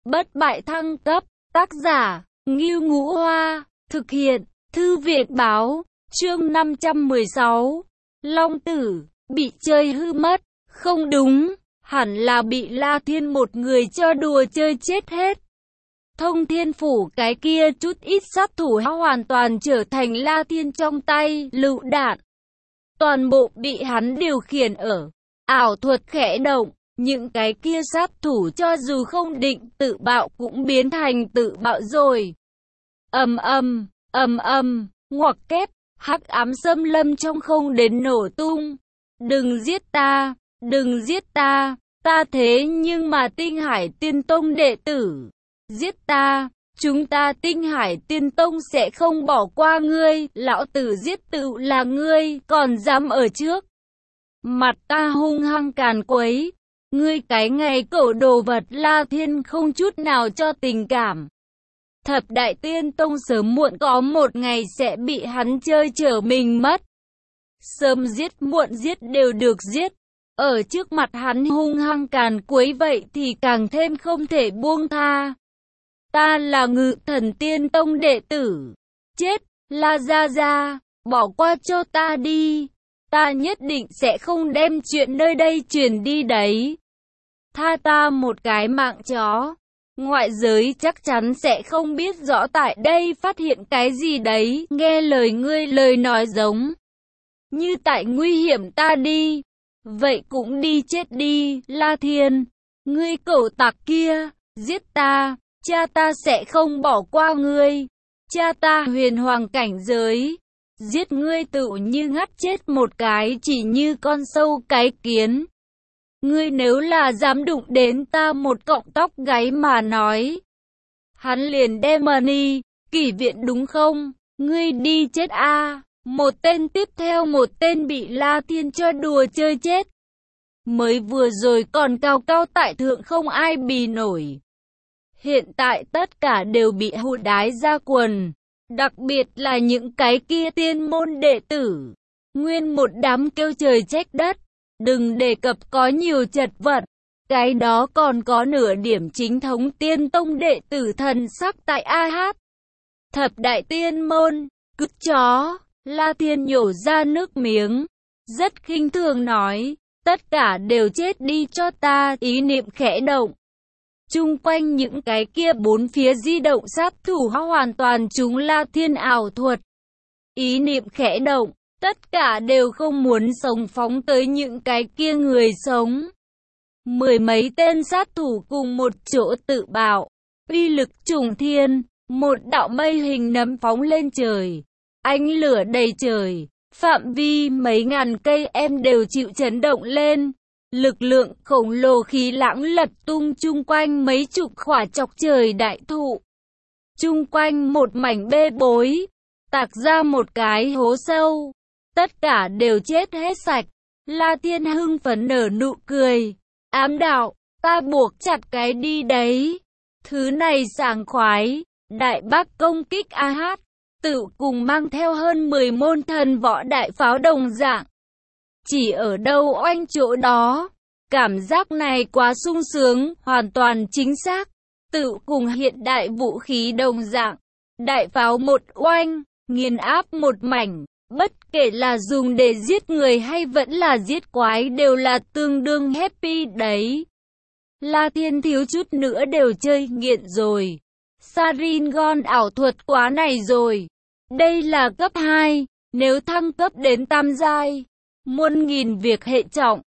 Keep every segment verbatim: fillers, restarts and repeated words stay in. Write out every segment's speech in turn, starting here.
Bất bại thăng cấp, tác giả, Ngưu Ngũ Hoa, thực hiện, Thư viện báo, chương năm trăm mười sáu. Long tử, bị chơi hư mất, không đúng, hẳn là bị La Thiên một người cho đùa chơi chết hết. Thông Thiên Phủ cái kia chút ít sát thủ hoàn toàn trở thành La Thiên trong tay, lựu đạn. Toàn bộ bị hắn điều khiển ở, ảo thuật khẽ động. Những cái kia sát thủ cho dù không định tự bạo cũng biến thành tự bạo rồi. Ầm ầm, ầm ầm, ngoặc kép, hắc ám xâm lâm trong không đến nổ tung. Đừng giết ta, đừng giết ta, ta thế nhưng mà Tinh Hải Tiên Tông đệ tử. Giết ta, chúng ta Tinh Hải Tiên Tông sẽ không bỏ qua ngươi, lão tử giết tự là ngươi, còn dám ở trước mặt ta hung hăng càn quấy. Ngươi cái ngày cẩu đồ vật. La Thiên không chút nào cho tình cảm. Thập Đại Tiên Tông sớm muộn có một ngày sẽ bị hắn chơi chở mình mất. Sớm giết muộn giết đều được giết. Ở trước mặt hắn hung hăng càn quấy vậy thì càng thêm không thể buông tha. Ta là Ngự Thần Tiên Tông đệ tử. Chết, La Gia Gia, bỏ qua cho ta đi. Ta nhất định sẽ không đem chuyện nơi đây truyền đi đấy. Tha ta một cái mạng chó. Ngoại giới chắc chắn sẽ không biết rõ tại đây phát hiện cái gì đấy. Nghe lời ngươi lời nói giống như tại nguy hiểm ta đi. Vậy cũng đi chết đi, La Thiên. Ngươi cẩu tặc kia, giết ta. Cha ta sẽ không bỏ qua ngươi. Cha ta huyền hoàng cảnh giới. Giết ngươi tự như ngắt chết một cái chỉ như con sâu cái kiến. Ngươi nếu là dám đụng đến ta một cọng tóc gáy mà nói. Hắn liền đem money, kỷ viện đúng không? Ngươi đi chết a à. Một tên tiếp theo một tên bị La Thiên cho đùa chơi chết. Mới vừa rồi còn cao cao tại thượng không ai bì nổi. Hiện tại tất cả đều bị hụt đái ra quần. Đặc biệt là những cái kia tiên môn đệ tử. Nguyên một đám kêu trời trách đất. Đừng đề cập có nhiều chật vật. Cái đó còn có nửa điểm chính thống tiên tông đệ tử thần sắc tại A Hát. Thập Đại Tiên Môn, cứt chó. La Thiên nhổ ra nước miếng. Rất khinh thường nói. Tất cả đều chết đi cho ta. Ý niệm khẽ động. Chung quanh những cái kia bốn phía di động sát thủ hoàn toàn chúng La Thiên ảo thuật. Ý niệm khẽ động. Tất cả đều không muốn sống phóng tới những cái kia người sống. Mười mấy tên sát thủ cùng một chỗ tự bạo. Uy lực trùng thiên. Một đạo mây hình nấm phóng lên trời. Ánh lửa đầy trời. Phạm vi mấy ngàn cây em đều chịu chấn động lên. Lực lượng khổng lồ khí lãng lật tung chung quanh mấy chục khỏa chọc trời đại thụ. Chung quanh một mảnh bê bối. Tạc ra một cái hố sâu. Tất cả đều chết hết sạch. La Thiên hưng phấn nở nụ cười. Ám đạo, ta buộc chặt cái đi đấy. Thứ này sảng khoái. Đại bác công kích A Hát. Tự cùng mang theo hơn mười môn thần võ đại pháo đồng dạng. Chỉ ở đâu oanh chỗ đó. Cảm giác này quá sung sướng, hoàn toàn chính xác. Tự cùng hiện đại vũ khí đồng dạng. Đại pháo một oanh, nghiền áp một mảnh. Bất kể là dùng để giết người hay vẫn là giết quái đều là tương đương happy đấy. La Thiên thiếu chút nữa đều chơi nghiện rồi. Sharingan ảo thuật quá này rồi. Đây là cấp hai, nếu thăng cấp đến tam giai. Muôn nghìn việc hệ trọng.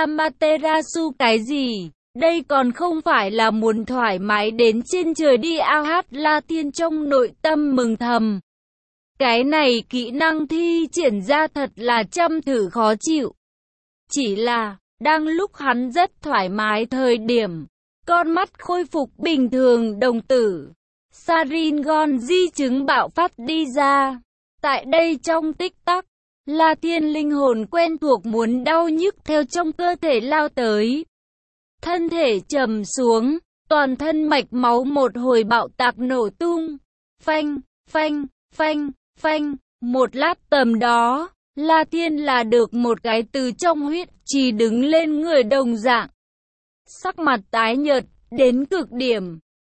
Amaterasu cái gì? Đây còn không phải là muốn thoải mái đến trên trời đi A Hát. La Thiên trong nội tâm mừng thầm. Cái này kỹ năng thi triển ra thật là trăm thử khó chịu. Chỉ là, đang lúc hắn rất thoải mái thời điểm, con mắt khôi phục bình thường đồng tử. Sharingan di chứng bạo phát đi ra. Tại đây trong tích tắc, La Thiên linh hồn quen thuộc muốn đau nhức theo trong cơ thể lao tới. Thân thể trầm xuống, toàn thân mạch máu một hồi bạo tạc nổ tung. Phanh, phanh, phanh. Phanh, một lát tầm đó, La Thiên là được một cái từ trong huyết trì đứng lên người đồng dạng. Sắc mặt tái nhợt, đến cực điểm.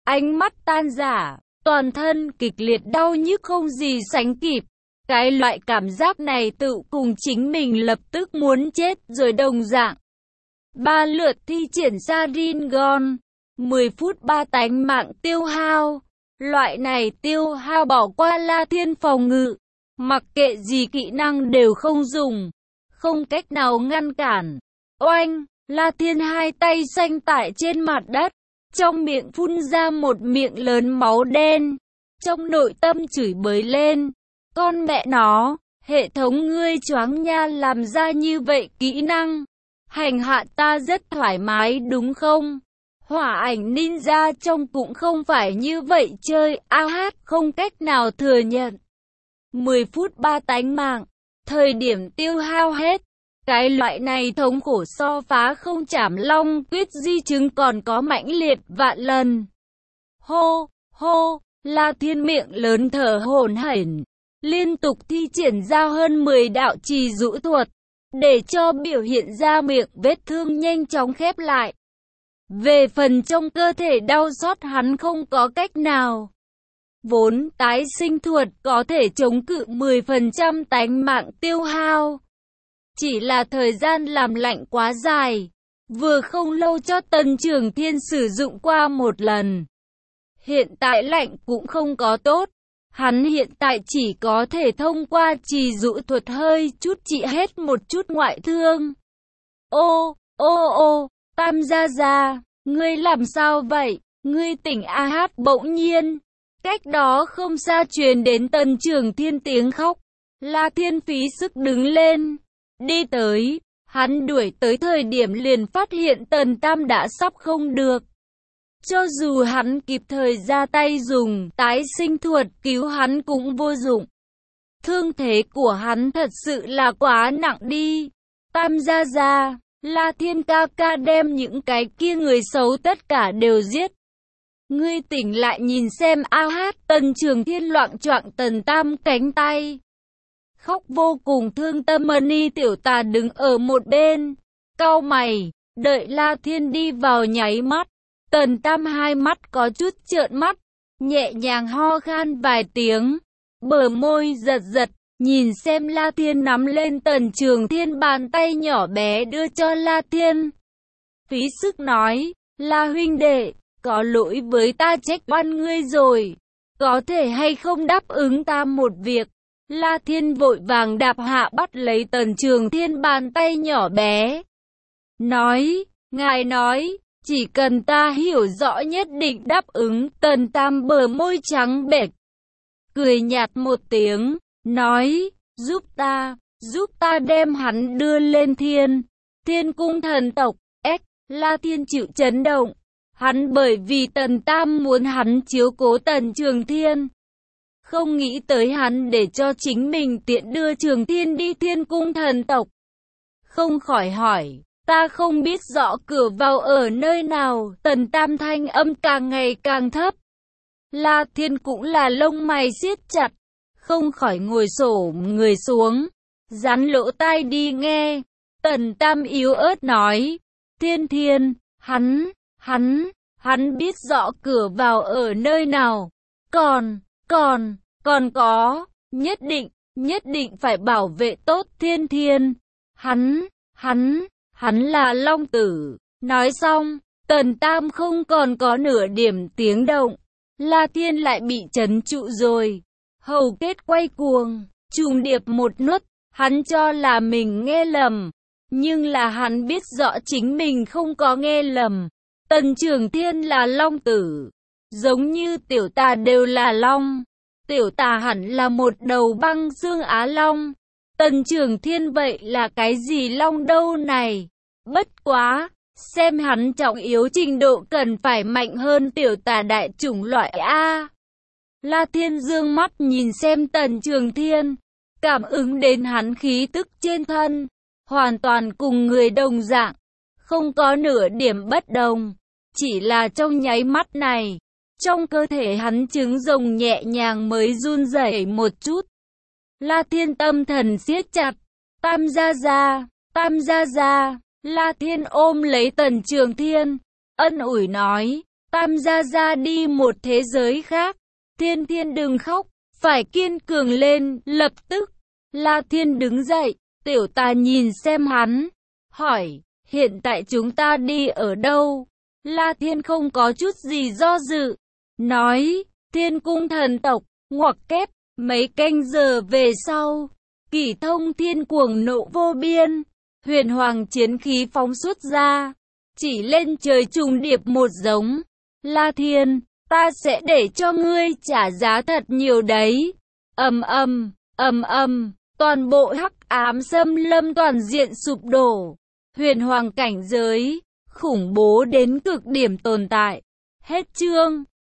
ánh mắt tan rã, toàn thân kịch liệt đau nhức không gì sánh kịp. Cái loại cảm giác này tự cùng chính mình lập tức muốn chết rồi đồng dạng. Ba lượt thi triển ra Rinnegan, mười phút ba tánh mạng tiêu hao. Loại này tiêu hao bỏ qua La Thiên phòng ngự, mặc kệ gì kỹ năng đều không dùng, không cách nào ngăn cản. Oanh, La Thiên hai tay xanh tại trên mặt đất, trong miệng phun ra một miệng lớn máu đen, trong nội tâm chửi bới lên. Con mẹ nó, hệ thống ngươi choáng nha, làm ra như vậy kỹ năng, hành hạ ta rất thoải mái đúng không? Hỏa ảnh ninja trong cũng không phải như vậy chơi, a hát không cách nào thừa nhận. mười phút ba tánh mạng, thời điểm tiêu hao hết. Cái loại này thống khổ so phá không chảm long quyết di chứng còn có mãnh liệt vạn lần. Hô, hô, La Thiên miệng lớn thở hổn hển, liên tục thi triển ra hơn mười đạo trì dụ thuật, để cho biểu hiện ra miệng vết thương nhanh chóng khép lại. Về phần trong cơ thể đau xót hắn không có cách nào. Vốn tái sinh thuật có thể chống cự mười phần trăm tánh mạng tiêu hao. Chỉ là thời gian làm lạnh quá dài, vừa không lâu cho Tần Trường Thiên sử dụng qua một lần. Hiện tại lạnh cũng không có tốt, hắn hiện tại chỉ có thể thông qua trì dụ thuật hơi chút trị hết một chút ngoại thương. Ô, ô ô, Tam gia gia, ngươi làm sao vậy? Ngươi tỉnh a hát bỗng nhiên. Cách đó không xa truyền đến Tần Trường Thiên tiếng khóc. La Thiên phí sức đứng lên, đi tới. Hắn đuổi tới thời điểm liền phát hiện Tần Tam đã sắp không được. Cho dù hắn kịp thời ra tay dùng tái sinh thuật cứu hắn cũng vô dụng. Thương thế của hắn thật sự là quá nặng đi. Tam gia gia, La Thiên ca ca đem những cái kia người xấu tất cả đều giết. Ngươi tỉnh lại nhìn xem a hát. Tần Trường Thiên loạng choạng Tần Tam cánh tay, khóc vô cùng thương tâm. Mani tiểu tà đứng ở một bên, cau mày, đợi La Thiên đi vào nháy mắt. Tần Tam hai mắt có chút trợn mắt, nhẹ nhàng ho khan vài tiếng, bờ môi giật giật, nhìn xem La Thiên nắm lên Tần Trường Thiên bàn tay nhỏ bé đưa cho La Thiên. Phí sức nói, La huynh đệ, có lỗi với ta trách oan ngươi rồi, có thể hay không đáp ứng ta một việc? La Thiên vội vàng đạp hạ bắt lấy Tần Trường Thiên bàn tay nhỏ bé. Nói, ngài nói, chỉ cần ta hiểu rõ nhất định đáp ứng. Tần Tam bờ môi trắng bệch, cười nhạt một tiếng, nói, giúp ta, giúp ta đem hắn đưa lên thiên, thiên cung thần tộc. Ếch, La Thiên chịu chấn động, hắn bởi vì Tần Tam muốn hắn chiếu cố Tần Trường Thiên. Không nghĩ tới hắn để cho chính mình tiện đưa Trường Thiên đi thiên cung thần tộc. Không khỏi hỏi, ta không biết rõ cửa vào ở nơi nào. Tần Tam thanh âm càng ngày càng thấp. La Thiên cũng là lông mày siết chặt, không khỏi ngồi xổm người xuống, dán lỗ tai đi nghe. Tần Tam yếu ớt nói, Thiên Thiên, hắn, hắn, hắn biết rõ cửa vào ở nơi nào. Còn, còn, còn có, nhất định, nhất định phải bảo vệ tốt Thiên Thiên. Hắn, hắn, hắn là Long Tử. Nói xong, Tần Tam không còn có nửa điểm tiếng động. La Thiên lại bị trấn trụ rồi. Hầu kết quay cuồng, trùng điệp một nuốt, hắn cho là mình nghe lầm. Nhưng là hắn biết rõ chính mình không có nghe lầm. Tần Trường Thiên là Long Tử, giống như tiểu tà đều là Long. Tiểu tà hẳn là một đầu băng dương Á Long. Tần Trường Thiên vậy là cái gì Long đâu này? Bất quá, xem hắn trọng yếu trình độ cần phải mạnh hơn tiểu tà đại chủng loại A. La Thiên dương mắt nhìn xem Tần Trường Thiên, cảm ứng đến hắn khí tức trên thân, hoàn toàn cùng người đồng dạng, không có nửa điểm bất đồng. Chỉ là trong nháy mắt này, trong cơ thể hắn trứng rồng nhẹ nhàng mới run rẩy một chút. La Thiên tâm thần siết chặt, Tam gia gia, Tam gia gia. La Thiên ôm lấy Tần Trường Thiên, ân ủi nói, Tam gia gia đi một thế giới khác. Thiên Thiên đừng khóc, phải kiên cường lên, lập tức. La Thiên đứng dậy, Tiểu Tà nhìn xem hắn, hỏi, hiện tại chúng ta đi ở đâu? La Thiên không có chút gì do dự, nói, Thiên cung thần tộc, ngoặc kép, mấy canh giờ về sau. Kỷ Thông Thiên cuồng nộ vô biên, huyền hoàng chiến khí phóng xuất ra, chỉ lên trời trùng điệp một giống. La Thiên, ta sẽ để cho ngươi trả giá thật nhiều đấy. Ầm ầm, ầm ầm, toàn bộ hắc ám xâm lâm toàn diện sụp đổ. Huyền hoàng cảnh giới, khủng bố đến cực điểm tồn tại. Hết chương.